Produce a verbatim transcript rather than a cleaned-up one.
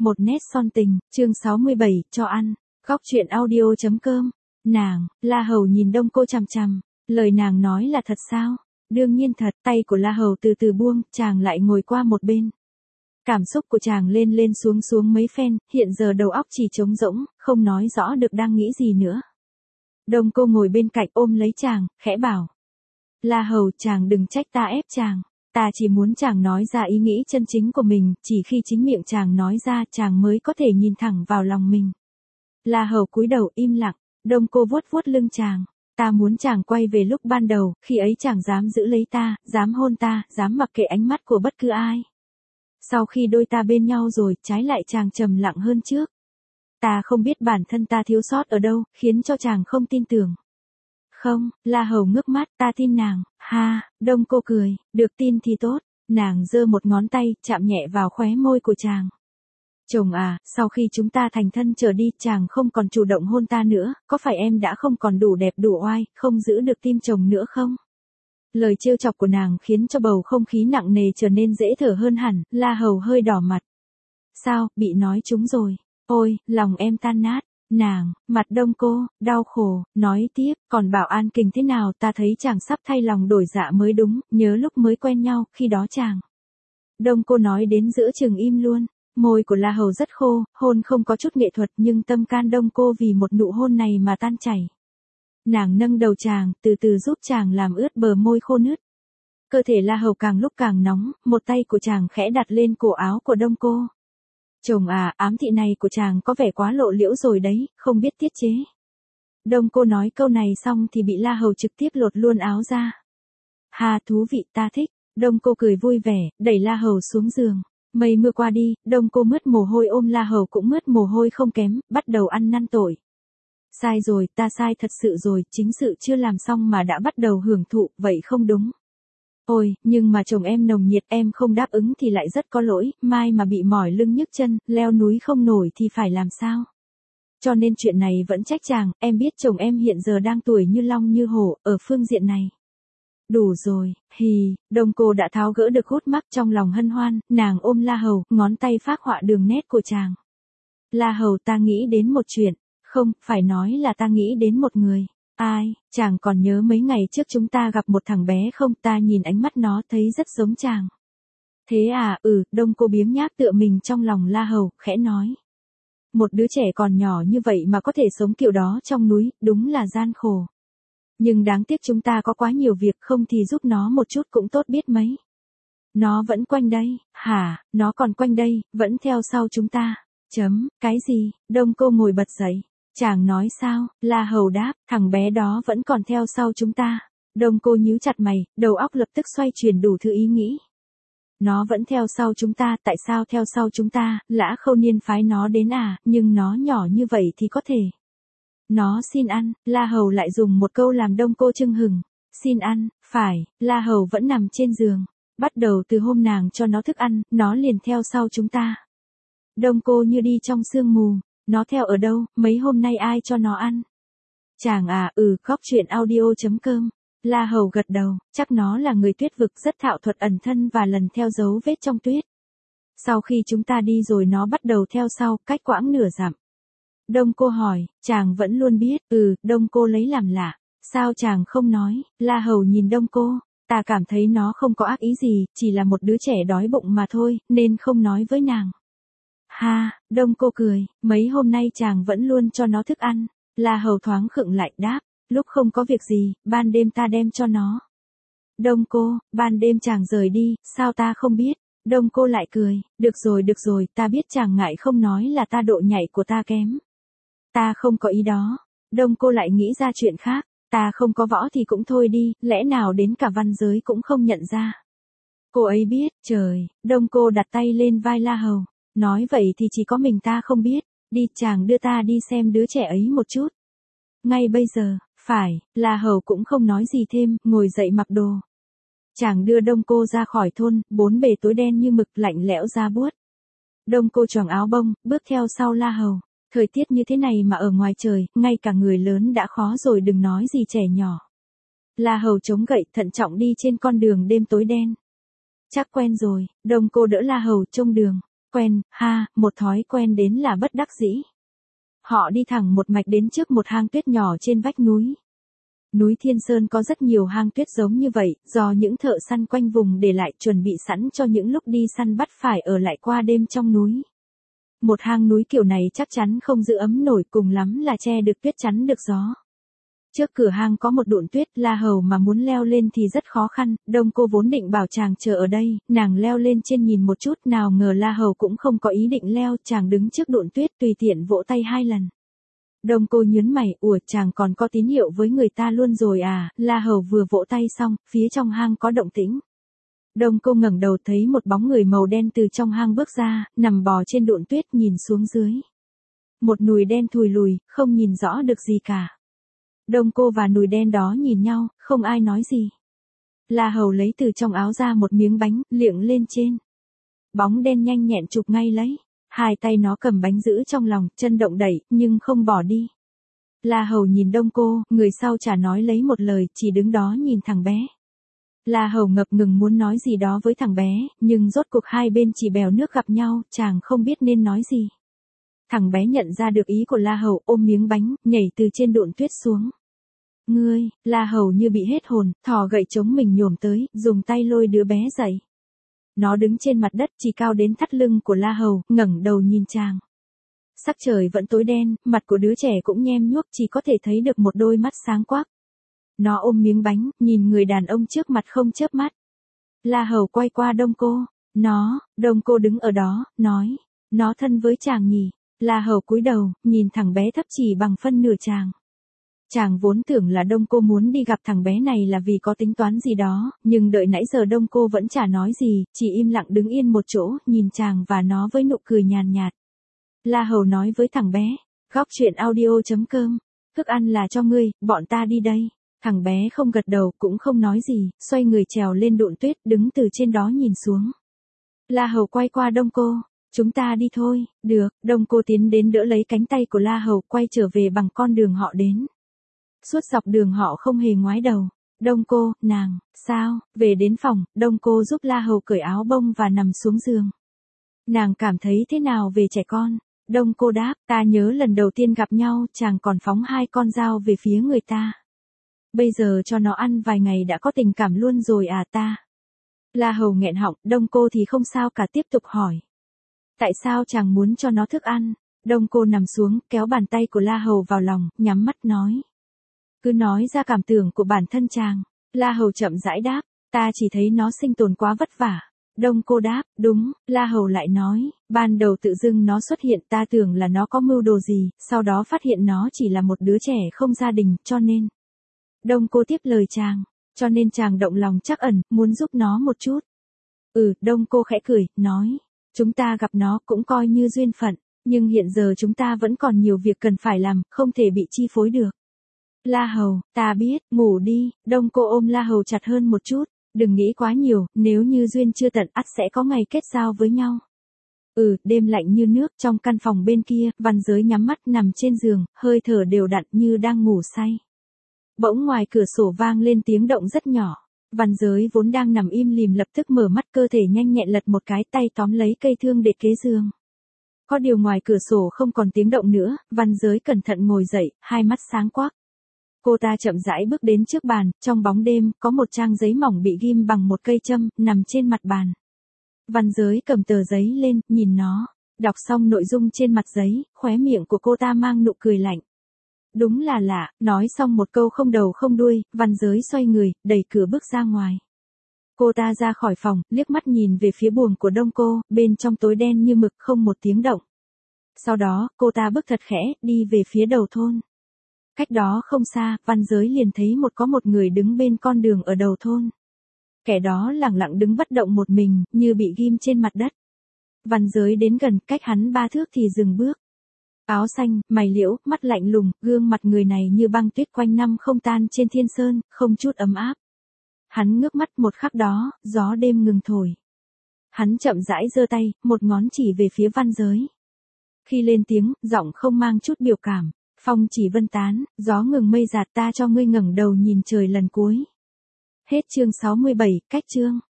Một nét son tình, chương sáu mươi bảy, cho ăn. Góc truyện audio chấm com. Nàng, La Hầu nhìn Đông Cô chằm chằm, lời nàng nói là thật sao? Đương nhiên thật, tay của La Hầu từ từ buông, chàng lại ngồi qua một bên. Cảm xúc của chàng lên lên xuống xuống mấy phen, hiện giờ đầu óc chỉ trống rỗng, không nói rõ được đang nghĩ gì nữa. Đông Cô ngồi bên cạnh ôm lấy chàng, khẽ bảo. La Hầu, chàng đừng trách ta ép chàng. Ta chỉ muốn chàng nói ra ý nghĩ chân chính của mình, chỉ khi chính miệng chàng nói ra chàng mới có thể nhìn thẳng vào lòng mình. La Hầu cúi đầu im lặng, Đông Cô vuốt vuốt lưng chàng. Ta muốn chàng quay về lúc ban đầu, khi ấy chàng dám giữ lấy ta, dám hôn ta, dám mặc kệ ánh mắt của bất cứ ai. Sau khi đôi ta bên nhau rồi, trái lại chàng trầm lặng hơn trước. Ta không biết bản thân ta thiếu sót ở đâu, khiến cho chàng không tin tưởng. Không, La Hầu ngước mắt, ta tin nàng. Ha, Đông Cô cười, được tin thì tốt. Nàng giơ một ngón tay, chạm nhẹ vào khóe môi của chàng. Chồng à, sau khi chúng ta thành thân trở đi, chàng không còn chủ động hôn ta nữa, có phải em đã không còn đủ đẹp đủ oai, không giữ được tim chồng nữa không? Lời trêu chọc của nàng khiến cho bầu không khí nặng nề trở nên dễ thở hơn hẳn, La Hầu hơi đỏ mặt. Sao, bị nói trúng rồi. Ôi, lòng em tan nát. Nàng, mặt Đông Cô, đau khổ, nói tiếp, còn bảo An Kình thế nào, ta thấy chàng sắp thay lòng đổi dạ mới đúng, nhớ lúc mới quen nhau, khi đó chàng. Đông Cô nói đến giữa chừng im luôn, môi của La Hầu rất khô, hôn không có chút nghệ thuật nhưng tâm can Đông Cô vì một nụ hôn này mà tan chảy. Nàng nâng đầu chàng, từ từ giúp chàng làm ướt bờ môi khô nứt. Cơ thể La Hầu càng lúc càng nóng, một tay của chàng khẽ đặt lên cổ áo của Đông Cô. Chồng à, ám thị này của chàng có vẻ quá lộ liễu rồi đấy, không biết tiết chế. Đông Cô nói câu này xong thì bị La Hầu trực tiếp lột luôn áo ra. Ha, thú vị, ta thích. Đông Cô cười vui vẻ, đẩy La Hầu xuống giường. Mây mưa qua đi, Đông Cô mướt mồ hôi ôm La Hầu cũng mướt mồ hôi không kém, bắt đầu ăn năn tội. Sai rồi, ta sai thật sự rồi, chính sự chưa làm xong mà đã bắt đầu hưởng thụ, vậy không đúng. Ôi, nhưng mà chồng em nồng nhiệt, em không đáp ứng thì lại rất có lỗi, mai mà bị mỏi lưng nhức chân, leo núi không nổi thì phải làm sao? Cho nên chuyện này vẫn trách chàng, em biết chồng em hiện giờ đang tuổi như long như hổ, ở phương diện này. Đủ rồi, hì, Đông Cô đã tháo gỡ được hút mắc trong lòng hân hoan, nàng ôm La Hầu, ngón tay phác họa đường nét của chàng. La Hầu, ta nghĩ đến một chuyện, không, phải nói là ta nghĩ đến một người. Ai, chàng còn nhớ mấy ngày trước chúng ta gặp một thằng bé không, ta nhìn ánh mắt nó thấy rất giống chàng. Thế à, ừ, Đông Cô biếng nhác tựa mình trong lòng La Hầu, khẽ nói. Một đứa trẻ còn nhỏ như vậy mà có thể sống kiểu đó trong núi, đúng là gian khổ. Nhưng đáng tiếc chúng ta có quá nhiều việc, không thì giúp nó một chút cũng tốt biết mấy. Nó vẫn quanh đây, hả, nó còn quanh đây, vẫn theo sau chúng ta. Chấm, cái gì, Đông Cô ngồi bật dậy. Chàng nói sao, La Hầu đáp, thằng bé đó vẫn còn theo sau chúng ta. Đông Cô nhíu chặt mày, đầu óc lập tức xoay chuyển đủ thứ ý nghĩ. Nó vẫn theo sau chúng ta, tại sao theo sau chúng ta, Lã Khâu Niên phái nó đến à, nhưng nó nhỏ như vậy thì có thể. Nó xin ăn, La Hầu lại dùng một câu làm Đông Cô chưng hừng. Xin ăn, phải, La Hầu vẫn nằm trên giường. Bắt đầu từ hôm nàng cho nó thức ăn, nó liền theo sau chúng ta. Đông Cô như đi trong sương mù. Nó theo ở đâu, mấy hôm nay ai cho nó ăn? Chàng à, ừ, góc truyện audio chấm com. La Hầu gật đầu, chắc nó là người tuyết vực rất thạo thuật ẩn thân và lần theo dấu vết trong tuyết. Sau khi chúng ta đi rồi nó bắt đầu theo sau, cách quãng nửa dặm. Đông Cô hỏi, chàng vẫn luôn biết, ừ, Đông Cô lấy làm lạ. Sao chàng không nói? La Hầu nhìn Đông Cô, ta cảm thấy nó không có ác ý gì, chỉ là một đứa trẻ đói bụng mà thôi, nên không nói với nàng. Ha, Đông Cô cười, mấy hôm nay chàng vẫn luôn cho nó thức ăn. La Hầu thoáng khựng lại đáp, lúc không có việc gì, ban đêm ta đem cho nó. Đông Cô, ban đêm chàng rời đi, sao ta không biết? Đông Cô lại cười, được rồi được rồi, ta biết chàng ngại không nói là ta độ nhạy của ta kém. Ta không có ý đó. Đông Cô lại nghĩ ra chuyện khác, ta không có võ thì cũng thôi đi, lẽ nào đến cả văn giới cũng không nhận ra. Cô ấy biết, trời, Đông Cô đặt tay lên vai La Hầu. Nói vậy thì chỉ có mình ta không biết, đi chàng đưa ta đi xem đứa trẻ ấy một chút. Ngay bây giờ, phải, La Hầu cũng không nói gì thêm, ngồi dậy mặc đồ. Chàng đưa Đông Cô ra khỏi thôn, bốn bề tối đen như mực lạnh lẽo da buốt. Đông Cô choàng áo bông, bước theo sau La Hầu. Thời tiết như thế này mà ở ngoài trời, ngay cả người lớn đã khó rồi đừng nói gì trẻ nhỏ. La Hầu chống gậy thận trọng đi trên con đường đêm tối đen. Chắc quen rồi, Đông Cô đỡ La Hầu trông đường. quen, ha, một thói quen đến là bất đắc dĩ. Họ đi thẳng một mạch đến trước một hang tuyết nhỏ trên vách núi. Núi Thiên Sơn có rất nhiều hang tuyết giống như vậy, do những thợ săn quanh vùng để lại chuẩn bị sẵn cho những lúc đi săn bắt phải ở lại qua đêm trong núi. Một hang núi kiểu này chắc chắn không giữ ấm nổi, cùng lắm là che được tuyết chắn được gió. Trước cửa hang có một đụn tuyết, La Hầu mà muốn leo lên thì rất khó khăn, Đông Cô vốn định bảo chàng chờ ở đây, nàng leo lên trên nhìn một chút, nào ngờ La Hầu cũng không có ý định leo, chàng đứng trước đụn tuyết tùy tiện vỗ tay hai lần. Đông Cô nhớn mày, ủa chàng còn có tín hiệu với người ta luôn rồi à, La Hầu vừa vỗ tay xong, phía trong hang có động tĩnh. Đông Cô ngẩng đầu thấy một bóng người màu đen từ trong hang bước ra, nằm bò trên đụn tuyết nhìn xuống dưới. Một nùi đen thùi lùi, không nhìn rõ được gì cả. Đông Cô và nùi đen đó nhìn nhau, không ai nói gì. La Hầu lấy từ trong áo ra một miếng bánh, liệng lên trên. Bóng đen nhanh nhẹn chụp ngay lấy. Hai tay nó cầm bánh giữ trong lòng, chân động đẩy, nhưng không bỏ đi. La Hầu nhìn Đông Cô, người sau chả nói lấy một lời, chỉ đứng đó nhìn thằng bé. La Hầu ngập ngừng muốn nói gì đó với thằng bé, nhưng rốt cuộc hai bên chỉ bèo nước gặp nhau, chàng không biết nên nói gì. Thằng bé nhận ra được ý của La Hầu, ôm miếng bánh, nhảy từ trên đụn tuyết xuống. Ngươi, La Hầu như bị hết hồn, thò gậy chống mình nhổm tới, dùng tay lôi đứa bé dậy. Nó đứng trên mặt đất chỉ cao đến thắt lưng của La Hầu, ngẩng đầu nhìn chàng. Sắc trời vẫn tối đen, mặt của đứa trẻ cũng nhem nhuốc, chỉ có thể thấy được một đôi mắt sáng quắc. Nó ôm miếng bánh, nhìn người đàn ông trước mặt không chớp mắt. La Hầu quay qua Đông Cô. Nó, Đông Cô đứng ở đó, nói. Nó thân với chàng nhỉ. La Hầu cúi đầu, nhìn thằng bé thấp chỉ bằng phân nửa chàng. Chàng vốn tưởng là Đông Cô muốn đi gặp thằng bé này là vì có tính toán gì đó, nhưng đợi nãy giờ Đông Cô vẫn chả nói gì, chỉ im lặng đứng yên một chỗ, nhìn chàng và nó với nụ cười nhàn nhạt. La Hầu nói với thằng bé, góc truyện audio chấm com, thức ăn là cho ngươi, bọn ta đi đây. Thằng bé không gật đầu cũng không nói gì, xoay người trèo lên đụn tuyết, đứng từ trên đó nhìn xuống. La Hầu quay qua Đông Cô, chúng ta đi thôi, được, Đông Cô tiến đến đỡ lấy cánh tay của La Hầu, quay trở về bằng con đường họ đến. Suốt dọc đường họ không hề ngoái đầu. Đông Cô, nàng, sao, về đến phòng, Đông Cô giúp La Hầu cởi áo bông và nằm xuống giường. Nàng cảm thấy thế nào về trẻ con? Đông Cô đáp, ta nhớ lần đầu tiên gặp nhau, chàng còn phóng hai con dao về phía người ta. Bây giờ cho nó ăn vài ngày đã có tình cảm luôn rồi à ta? La Hầu nghẹn họng, Đông Cô thì không sao cả, tiếp tục hỏi. Tại sao chàng muốn cho nó thức ăn? Đông Cô nằm xuống, kéo bàn tay của La Hầu vào lòng, nhắm mắt nói. Cứ nói ra cảm tưởng của bản thân chàng. La Hầu chậm rãi đáp, ta chỉ thấy nó sinh tồn quá vất vả. Đông Cô đáp, đúng, La Hầu lại nói, ban đầu tự dưng nó xuất hiện ta tưởng là nó có mưu đồ gì, sau đó phát hiện nó chỉ là một đứa trẻ không gia đình, cho nên. Đông Cô tiếp lời chàng, cho nên chàng động lòng trắc ẩn, muốn giúp nó một chút. Ừ, Đông Cô khẽ cười, nói, chúng ta gặp nó cũng coi như duyên phận, nhưng hiện giờ chúng ta vẫn còn nhiều việc cần phải làm, không thể bị chi phối được. La Hầu, ta biết, ngủ đi, Đông Cô ôm La Hầu chặt hơn một chút, đừng nghĩ quá nhiều, nếu như duyên chưa tận ắt sẽ có ngày kết giao với nhau. Ừ, đêm lạnh như nước, trong căn phòng bên kia, Văn Giới nhắm mắt nằm trên giường, hơi thở đều đặn như đang ngủ say. Bỗng ngoài cửa sổ vang lên tiếng động rất nhỏ. Văn Giới vốn đang nằm im lìm lập tức mở mắt, cơ thể nhanh nhẹn lật một cái, tay tóm lấy cây thương để kế giường. Có điều ngoài cửa sổ không còn tiếng động nữa, Văn Giới cẩn thận ngồi dậy, hai mắt sáng quắc. Cô ta chậm rãi bước đến trước bàn, trong bóng đêm, có một trang giấy mỏng bị ghim bằng một cây châm, nằm trên mặt bàn. Văn Giới cầm tờ giấy lên, nhìn nó, đọc xong nội dung trên mặt giấy, khóe miệng của cô ta mang nụ cười lạnh. Đúng là lạ, nói xong một câu không đầu không đuôi, Văn Giới xoay người, đẩy cửa bước ra ngoài. Cô ta ra khỏi phòng, liếc mắt nhìn về phía buồng của Đông Cô, bên trong tối đen như mực không một tiếng động. Sau đó, cô ta bước thật khẽ, đi về phía đầu thôn. Cách đó không xa, Văn Giới liền thấy một có một người đứng bên con đường ở đầu thôn. Kẻ đó lẳng lặng đứng bất động một mình, như bị ghim trên mặt đất. Văn Giới đến gần, cách hắn ba thước thì dừng bước. Áo xanh, mày liễu, mắt lạnh lùng, gương mặt người này như băng tuyết quanh năm không tan trên thiên sơn, không chút ấm áp. Hắn ngước mắt một khắc đó, gió đêm ngừng thổi. Hắn chậm rãi giơ tay, một ngón chỉ về phía Văn Giới. Khi lên tiếng, giọng không mang chút biểu cảm. Phong chỉ vân tán, gió ngừng mây giạt, ta cho ngươi ngẩng đầu nhìn trời lần cuối. Hết chương sáu mươi bảy, cách chương.